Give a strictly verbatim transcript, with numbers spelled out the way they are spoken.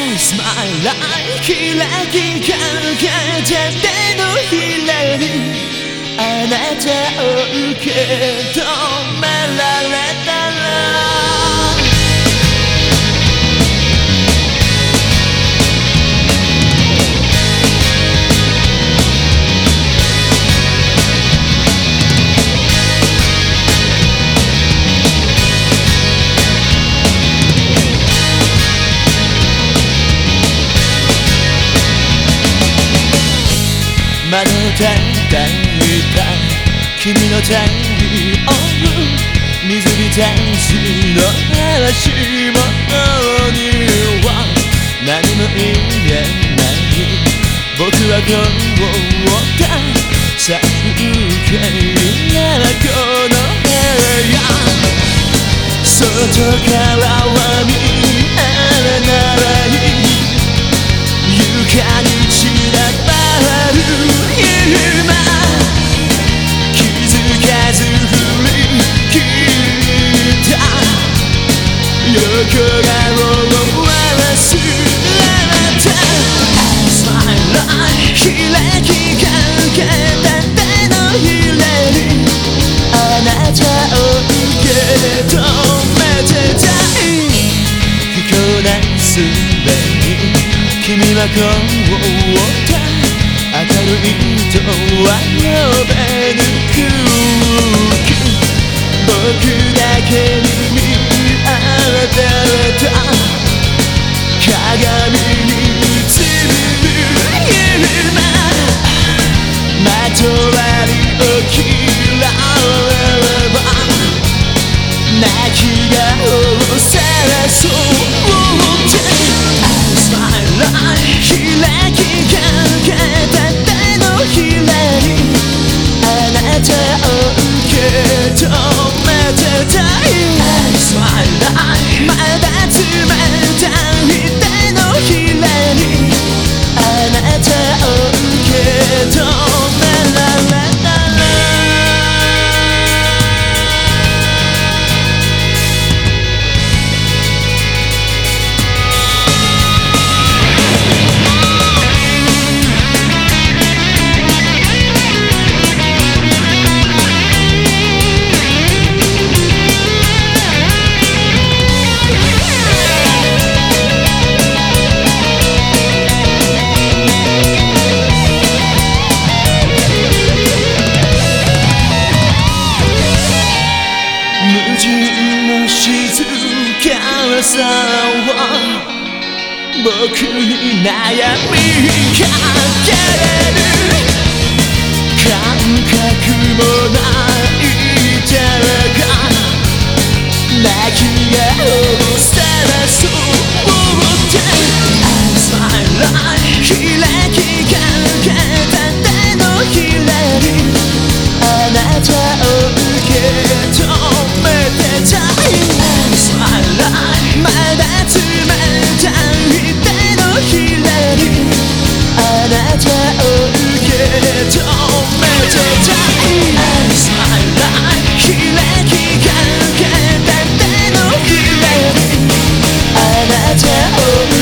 It's my life 開きかけた手のひらにあなたを受け止められたら窓を叩いた君の太陽水浸しの嵐もには何も言えない僕はこうださあ受け入れろこの部屋外からは見えない床に散らばる今気づかず振り切った横顔を笑すあなた It's my life 開きかけた手のひらにあなたを受け止めてたい不幸なすべに君はこうだ明るいとは呼べぬ空気僕だけに見られた鏡に映る夢まとわり起きられれば泣き顔をさらそうって It's my life 開きかけた手のひらにあなたを受け止めてたい It's my life まだ冷たい手のひらにあなたを受け止められたら無人の静かさは僕に悩みかける感覚もない手が泣き顔をさらそうって It's my life 開きかけた手のひらにあなたを受け止めてたい It's my life まだ冷たい手のひらにあなたを受け止めてたい It's my life 開きかけた手のひらにあなたを